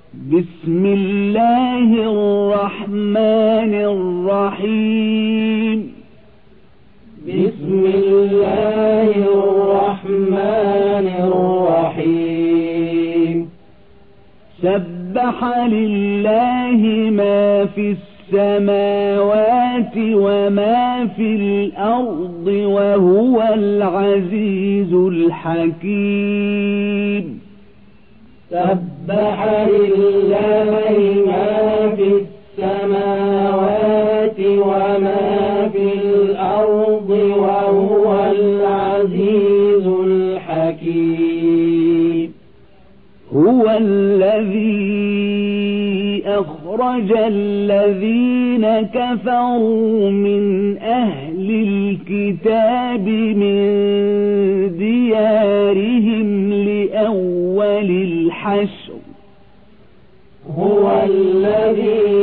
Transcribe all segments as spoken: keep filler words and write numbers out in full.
بسم الله الرحمن الرحيم بسم الله الرحمن الرحيم سبح لله ما في السماوات وما في الأرض وهو العزيز الحكيم سبح لله ما في السماوات وما في الأرض وهو العزيز الحكيم هو الذي أخرج الذين كفروا من أهل الكتاب من ديارهم لأول الحشر هو الذي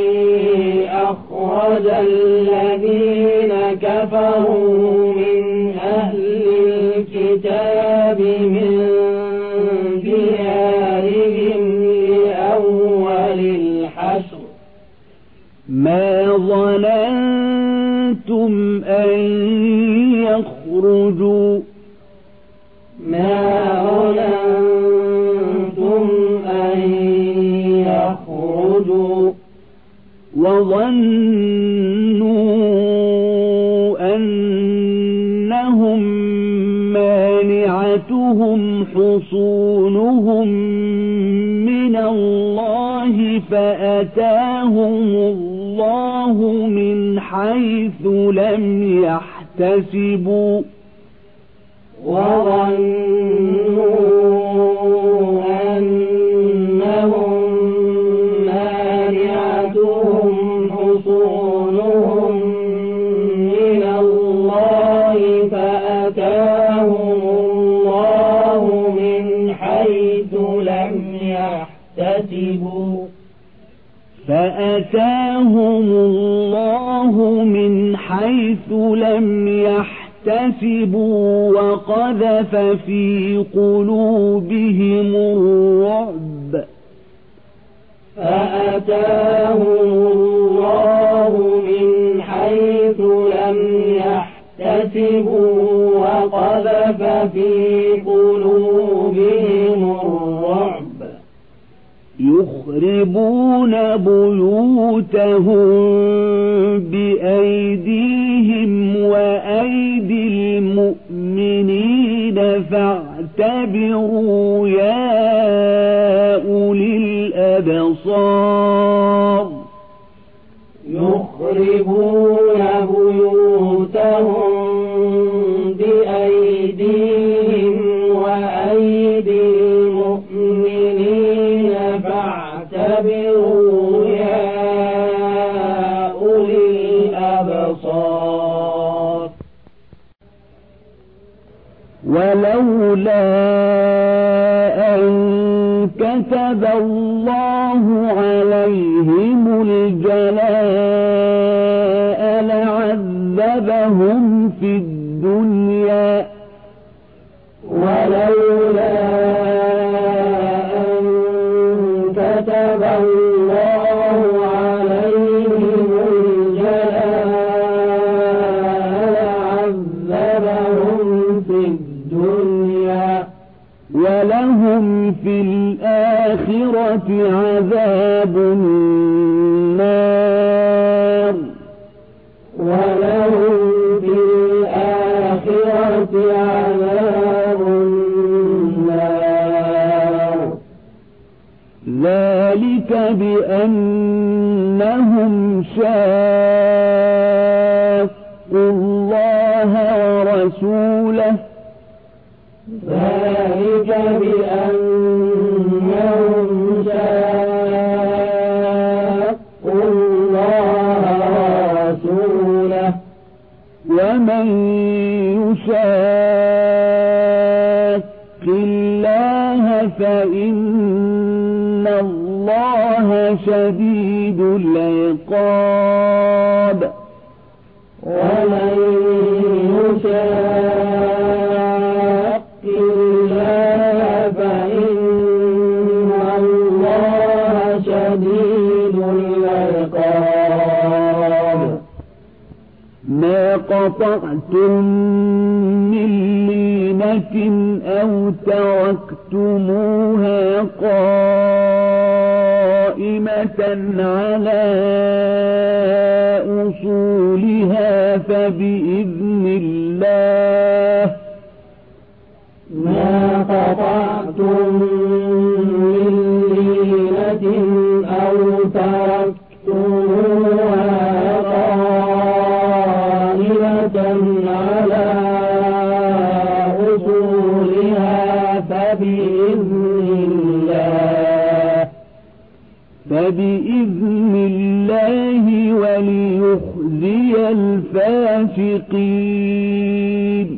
أخرج الذين كفروا من أهل الكتاب من ديارهم لأول الحشر ما ظننتم أن يخرجوا ما ظننتم أن يخرجوا وظنوا أنهم مانعتهم حصونهم من الله فأتاهم الله من حيث لم يحتسبوا وظنوا أنهم مانعتهم حصونهم من الله فأتاهم الله من حيث لم يحتسبوا فأتاهم الله من حيث لم يحتسبوا وقذف في قلوبهم الرعب فأتاهم الله من حيث لم يحتسبوا وقذف في قلوبهم الرعب يخربون بيوتهم بأيديهم وأيدي المؤمنين فاعتبروا يا أولي الأبصار يخربون بيوتهم بأيديهم وأيدي المؤمنين فاعتبروا يا أولي الأبصار ولولا أن كتب الله عليهم الجلاء لعذبهم في الدنيا ولولا أن كتب الله عليهم الجلاء لعذبهم في الدنيا ولهم في الآخرة عذاب النار ولهم في الآخرة عذاب النار ذلك بأنهم شاقوا الله ورسوله ذلك بأنهم شاقوا الله ورسوله ومن يشاق الله فإن الله شديد العقاب ومن يشاق الله فإن الله شديد العقاب. ما قطعتم من لينة أو تركتموها قائمة على أصولها فبإذن الله ما قطعتم من لينة أو تركتموها قائمة على أصولها فبإذن الله فبإذن الله وليخزي الفاسقين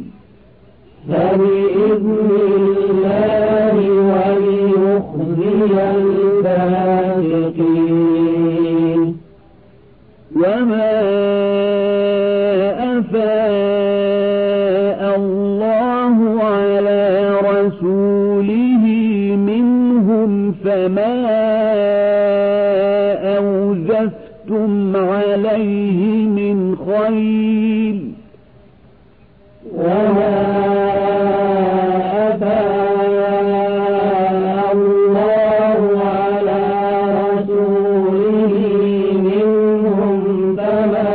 فبإذن الله وليخزي الفاسقين. وما أفاء الله على رسوله منهم فما أوجفتم عليه من خيل وما أفاء الله على رسوله منهم فما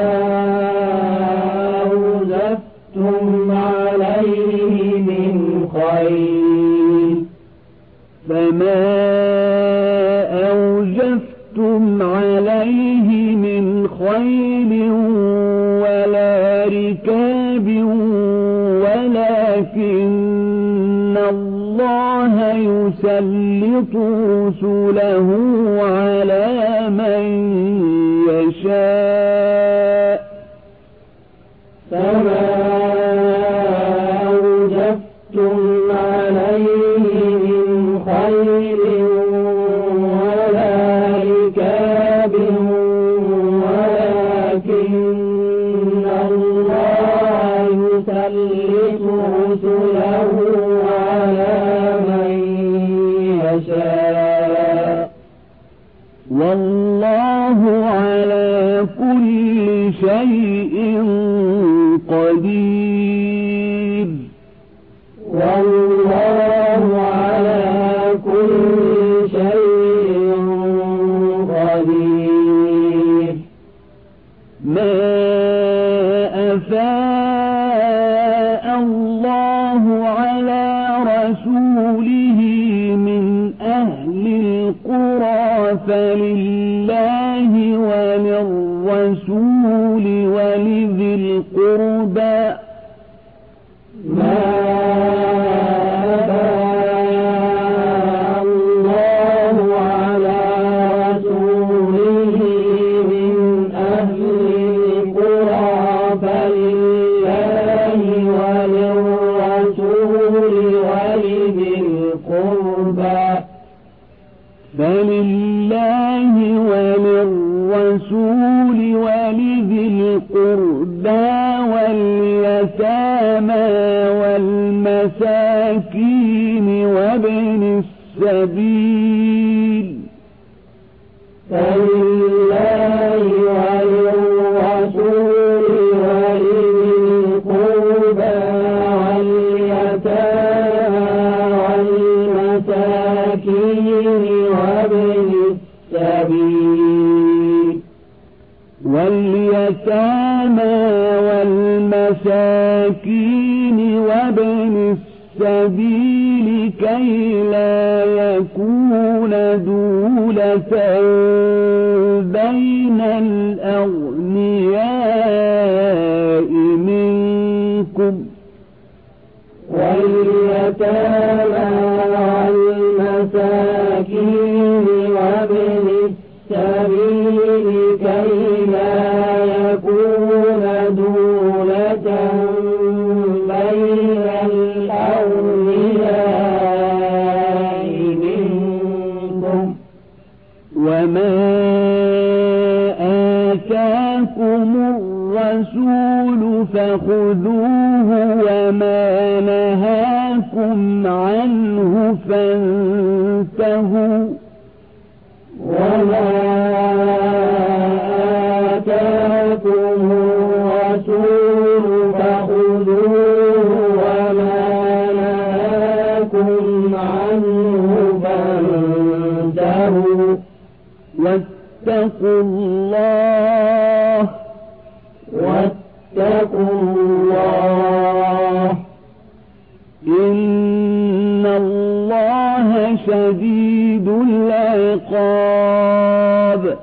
أوجفتم عليه من خيل فما أوجفتم عليه من خيل ولا ركاب ولكن الله يسلط رسله على من يشاء فما أوجفتم عليه من خيل ولا ركاب ولكن الله يسلط رسله على من يشاء والله على كل شيء قدير والله على كل شيء قدير. ما أفاء الله على رسوله من أهل القرى فلله وللرسول ولذي القربى ما أفاء الله على رسوله من أهل القرى فلله وللرسول ولذي القربى فلله وللرسول ولذي القربى واليتامى والمساكين وابن السبيل فلله وللرسول ولذي القربى واليتامى والمساكين وابن السبيل واليتامى والمساكين وابن السبيل كي لا يكون دولة بين الأغنياء منكم واليتامى والمساكين وابن السبيل كي لا يكون دولة بين الأغنياء منكم. وما آتاكم الرسول فخذوه وما نهاكم عنه فانتهوا وما واتقوا الله واتقوا الله إن الله شديد العقاب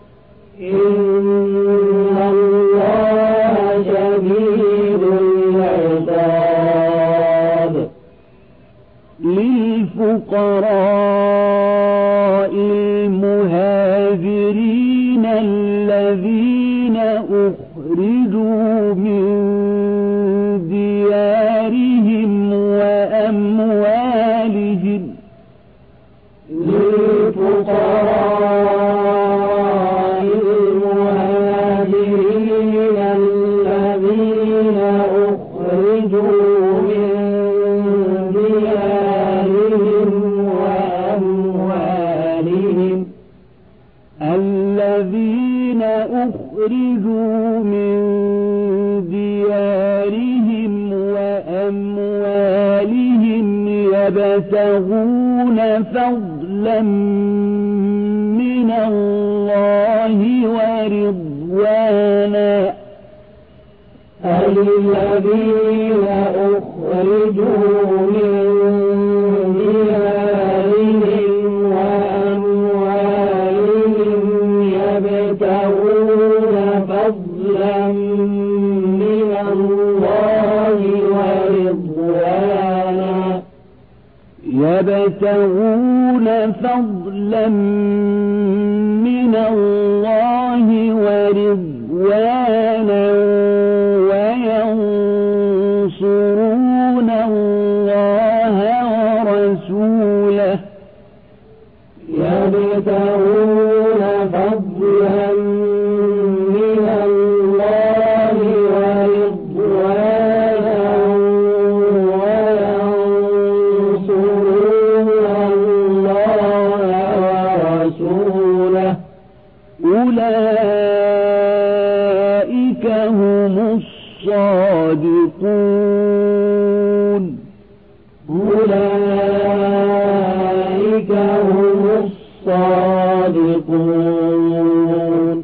إن الله شديد العقاب للفقراء المهاجرين الذين أخرجوا من ديارهم وأموالهم للفقراء المهاجرين الذين أخرجوا من ديارهم وأموالهم الذين أخرجوا من ديارهم وأموالهم يبتغون فضلا من الله ورضوانا الذين أخرجوا من ديارهم وأموالهم يبتغون فضلا من الله ورضوانا يبتغون فضلا من الله ورضوانا وينصرون الله ورسوله يبتغون فضلا من الله ورضوانا وينصرون الله ورسوله أولئك هم الصادقون أولئك هم الصادقون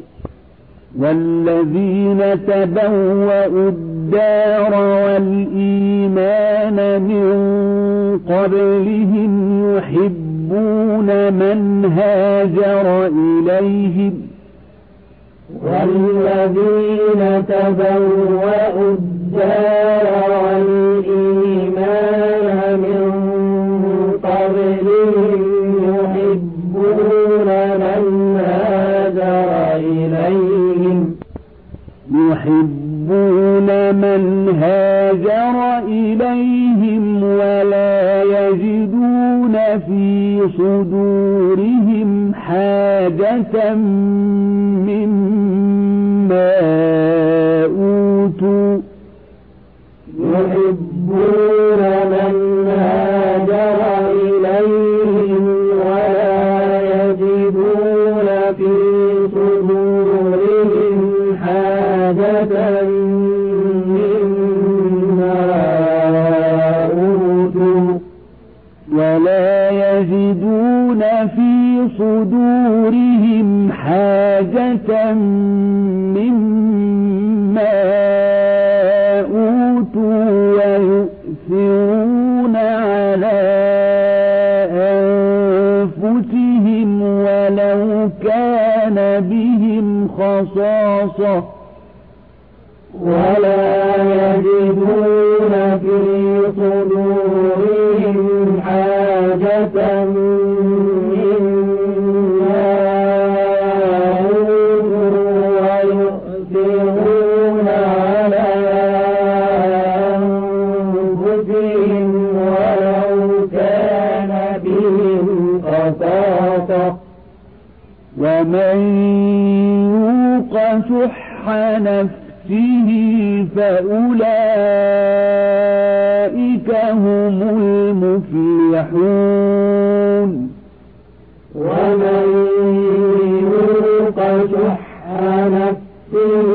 والذين تبوأوا الدار والإيمان من قبلهم يحبون من هاجر إليهم والذين تبوأوا الدار والإيمان من قبلهم يحبون من هاجر إليهم يحبون من هاجر إليهم ولا يجدون في صدورهم حاجة مما أوتوا يحبون من هاجر إليهم ولا يجدون في صدورهم حاجة مما أوتوا ولا يجدون في صدورهم حاجة مما أوتوا ويؤثرون على أنفسهم ولو كان بهم خصاصة ولا يجدون في صدورهم حاجة مما أوتوا ويؤثرون على أنفسهم ولو كان بهم خصاصة ومن يوق شح نفسه فأولئك هم المفلحون ومن يوق شح نفسه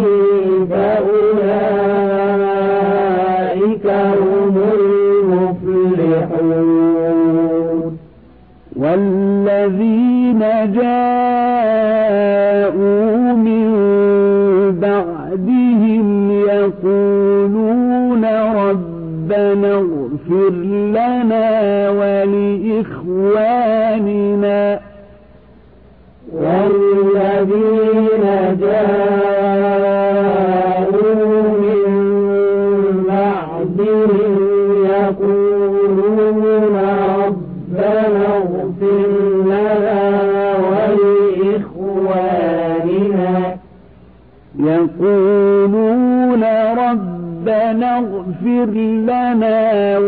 فأولئك هم المفلحون والذين جاءوا ولإخواننا والذين جاءوا من بعدهم يقولون ربنا اغفر لنا ولإخواننا يقولون ربنا اغفر لنا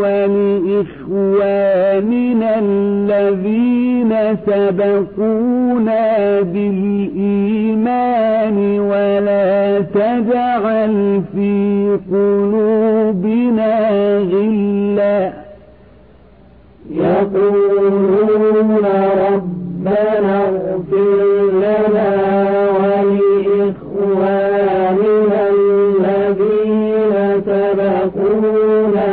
ولإخواننا الذين سبقونا بالإيمان ولا تجعل في قلوبنا غلا يقولون ربنا اغفر لنا ولإخواننا الذين سبقونا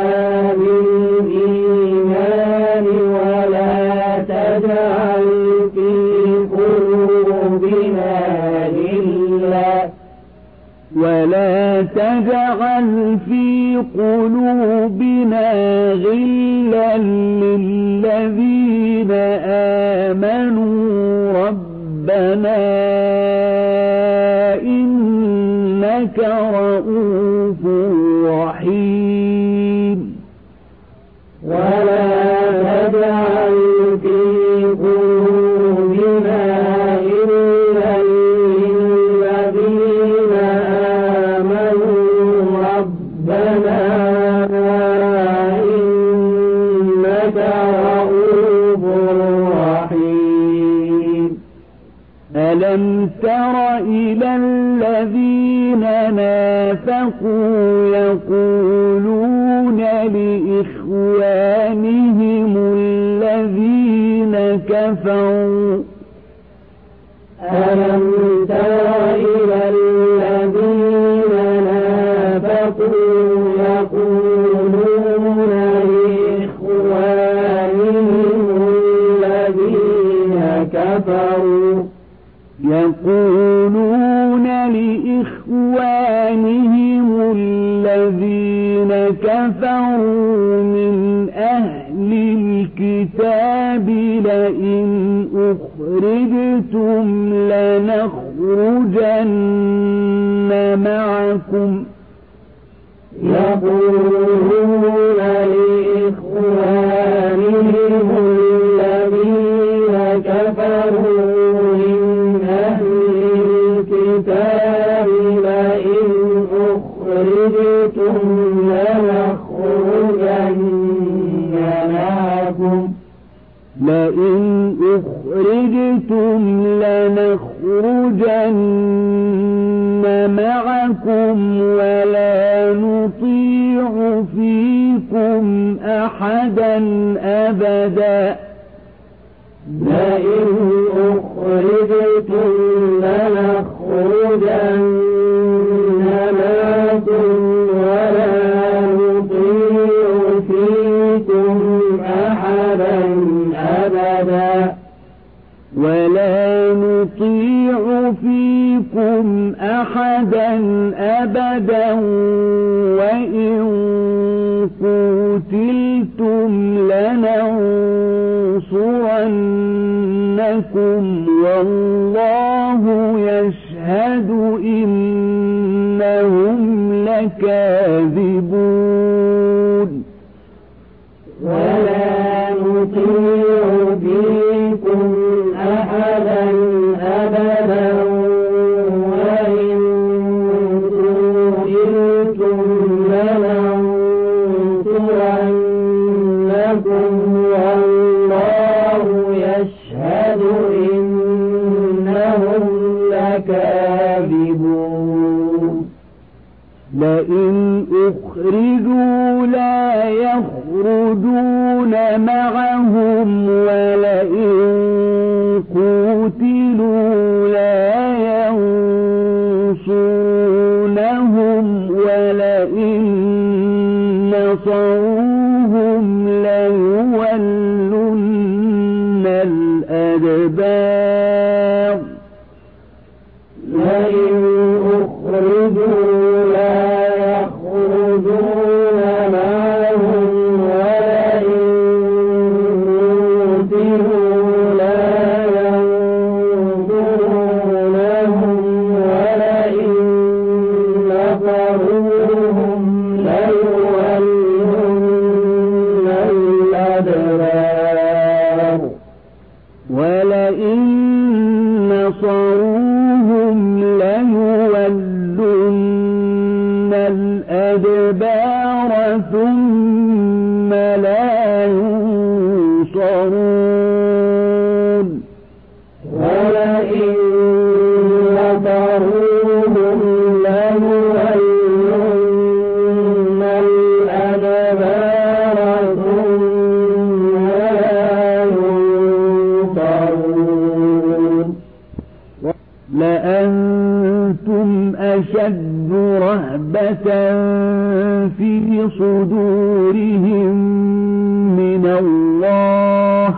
بالإيمان ولا تجعل في قلوبنا غلا ولا تجعل في قلوبنا غلا للذين آمنوا ربنا إنك رؤوف رحيم ولا تجعل في قلوبنا غلا للذين آمنوا ربنا إنك رؤوف رحيم ألم تر إلى الذين نافقوا يقولون لإخوانهم الذين كفروا ألم تر إلى الذين نافقوا يقولون لإخوانهم الذين كفروا يقولون لإخوانهم الذين كفروا من أهل الكتاب لئن أخرجتم لنخرجن معكم يقولون لإخوانهم الذين كفروا من أهل الكتاب لئن أخرجتم لنخرجن معكم لئن أخرجتم لنخرجن معكم ولا نطيع فيكم أحدا أبدا لئن أخرجتم لنخرجن معكم ولا نطيع فيكم أحدا أبدا ولا نطيع فيكم أحدا أبدا وإن قتلتم لننصرنكم والله يشهد إنهم لكاذبون ولا نطيع فيكم أحدا أبدا وإن قتلتم لننصرنكم والله يشهد إنهم لكاذبون لئن أخرجوا لا يخرجون معهم ولئن قتلوا لا ينصرونهم ولئن نصروهم ليولن الأدبار لئن أخرجوا لا يخرجون معهم ولئن وإن نصروهم ليولن الأدبار ثم لا ينصرون لأنتم أشد رهبة في صدورهم من الله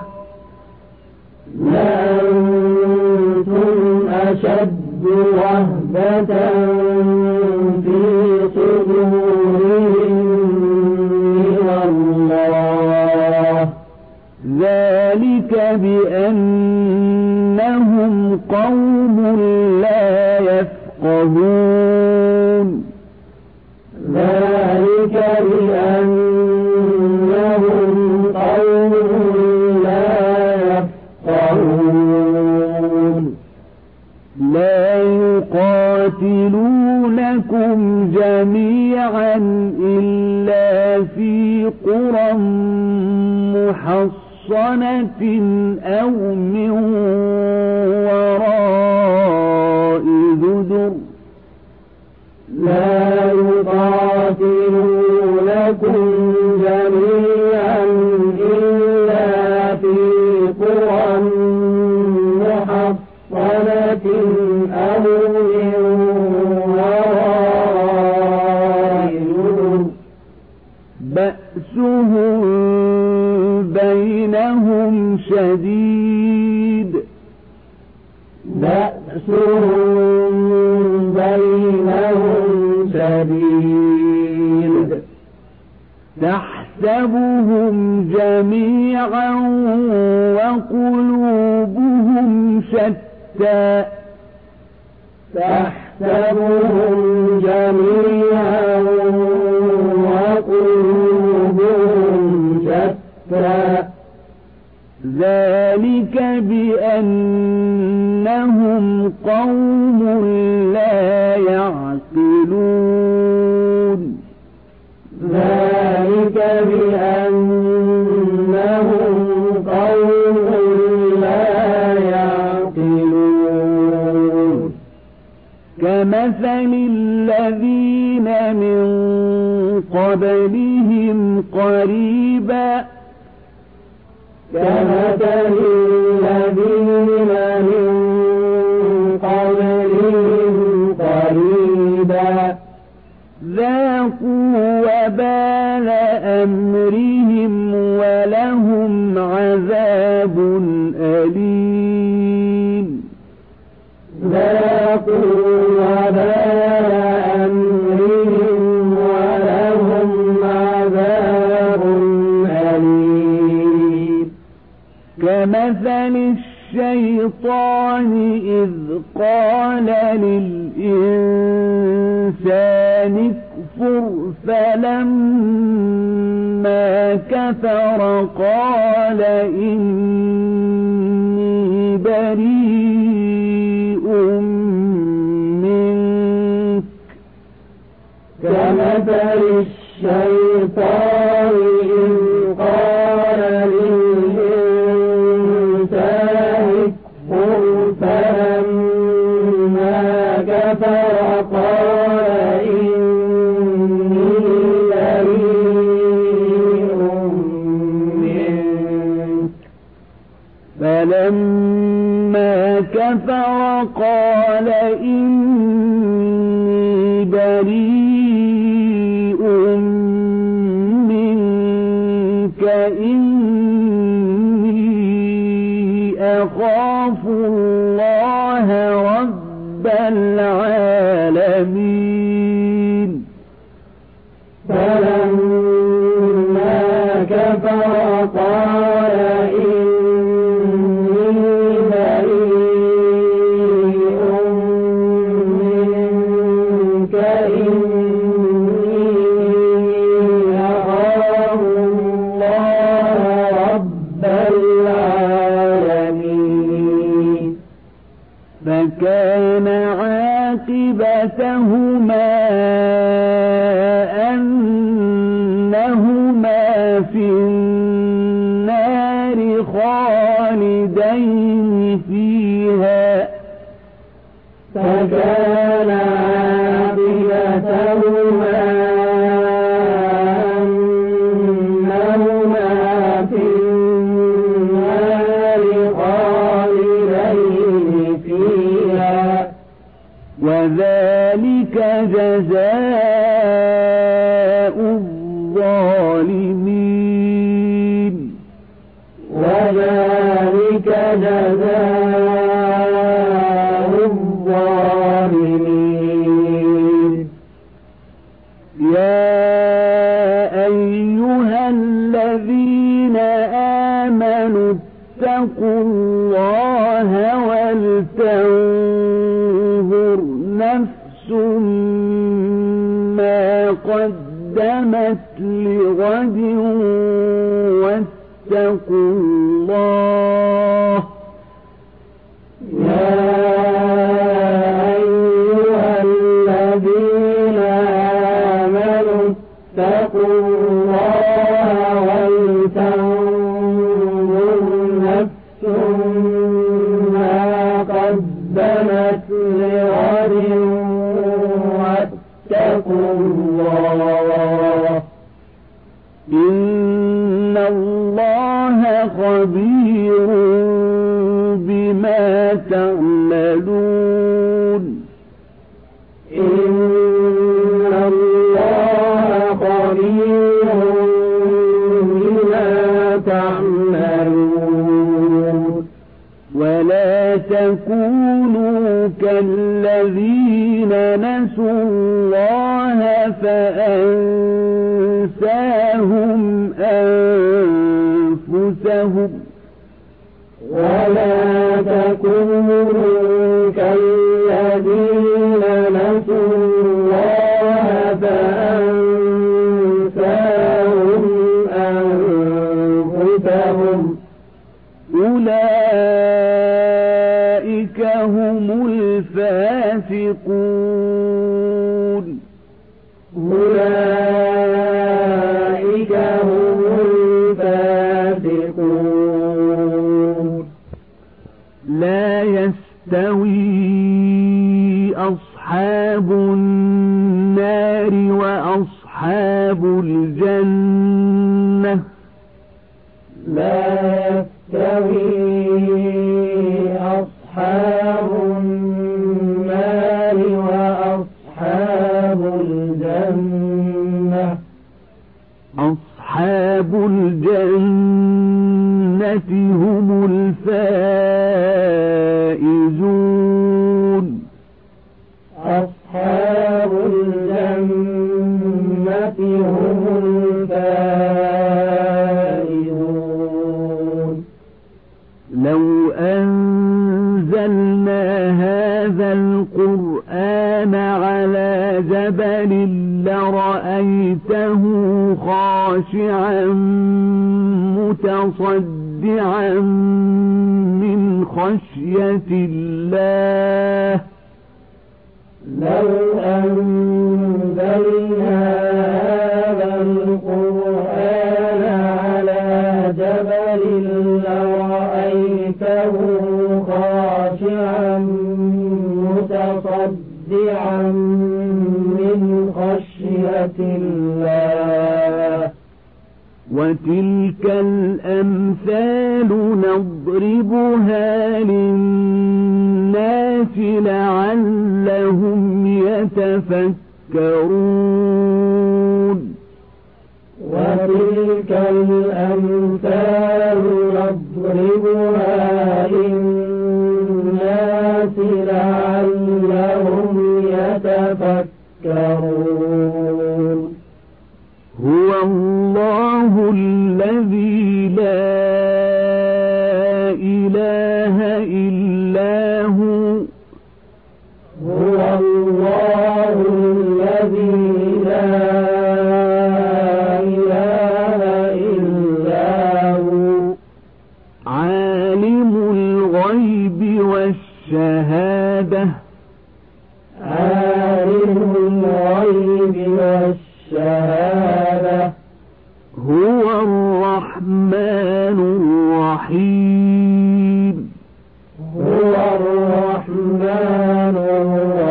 لأنتم أشد رهبة في صدورهم من الله ذلك بأنهم قوم لا يفقهون ذلك بأنهم قوم لا يفقهون لا يقاتلونكم جميعا إلا في قرى محصنة أو من وراء جدر لا يقاتلونكم جميعا إلا في قرى محصنة أو من وراء جدر بأسهم بينهم شديد بأسهم بينهم شديد تحسبهم جميعا وقلوبهم شتى تحسبهم جميعا وقلوبهم شتى ذلك بأنهم قوم لا يعقلون ذلك بأنهم قوم لا يعقلون كمثل الذين من قبلهم قريبا كمثل الذين من قبلهم قريبا ذاقوا وبال أمرهم ولهم عذاب أليم ذاقوا وبال أمرهم ولهم عذاب أليم كمثل الشيطان إذ قال للإنسان اكفر فلما كفر قال إني بريء منك كمثل الشيطان إذ قال للإنسان اكفر فلما كفر قال إني بريء منك فلما كفر قال إني بريء منك إني أخاف الله رب العالمين فلما كفر قال إني بريء منك إني أخاف الله رب العالمين فكان عاقبتهما أنهما في النار خالدين فيها كان عاقبتهما أنهما في النار خالدين فيها وذلك جزاء الظالمين وذلك جزاء الظالمين يا أيها الذين آمنوا اتقوا الله ولتنظر نفس ما قدمت لغد واتقوا الله يا أيها الذين آمنوا اتقوا الله ولتنظر نفس ما قدمت لغد واتقوا الله إن الله خبير بما تعملون إن الله خبير بما تعملون ولا تكونوا كالذين نسوا الله فأنساهم أنفسهم ولا تكونوا كالذين نسوا الله فأنساهم أنفسهم أولئك هم الفاسقون أولئك هم الفاسقون لا يستوي أصحاب النار وأصحاب الجنة لا يستوي أصحاب النار وأصحاب الجنة أصحاب الجنة هم الفائزون أصحاب الجنة هم الفائزون لو أنزلنا هذا القرآن على جبل لرأيته خاشعا متصدعا من خشية الله لو أنزلنا هذا القرآن على جبل لرأيته خاشعا متصدعا من خشية الله وتلك الأمثال نضربها للناس لعلهم يتفكرون وتلك الأمثال نضربها للناس لعلهم يتفكرون هو الله الذي لا إله إلا هو هو الله الذي لا إله إلا هو عالم الغيب والشهادة عالم الغيب والشهادة هو الرحمن الرحيم هو الرحمن الرحيم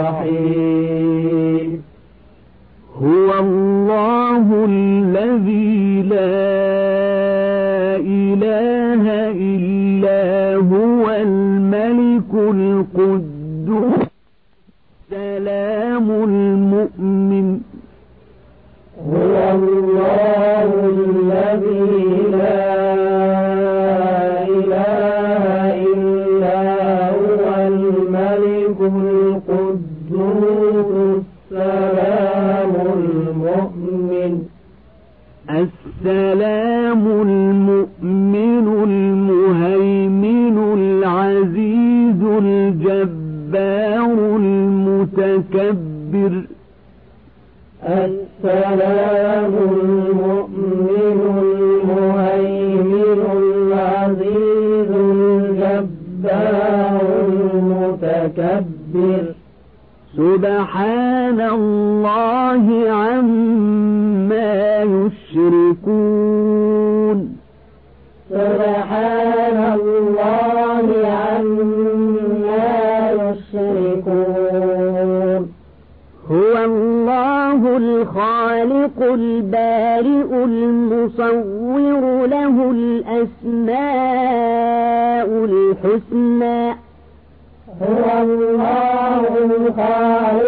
القدوس السلام المؤمن هو الله الذي لا إله إلا هو الملك القدوس السلام المؤمن السلام المؤمن المهيمن العزيز الجبار المتكبر السلام المؤمن المهيمن العزيز الجبار المتكبر سبحان الله عما يشركون سبحان الله عما يشركون هو الله الخالق البارئ المصور له الأسماء الحسنى هو الله الخالق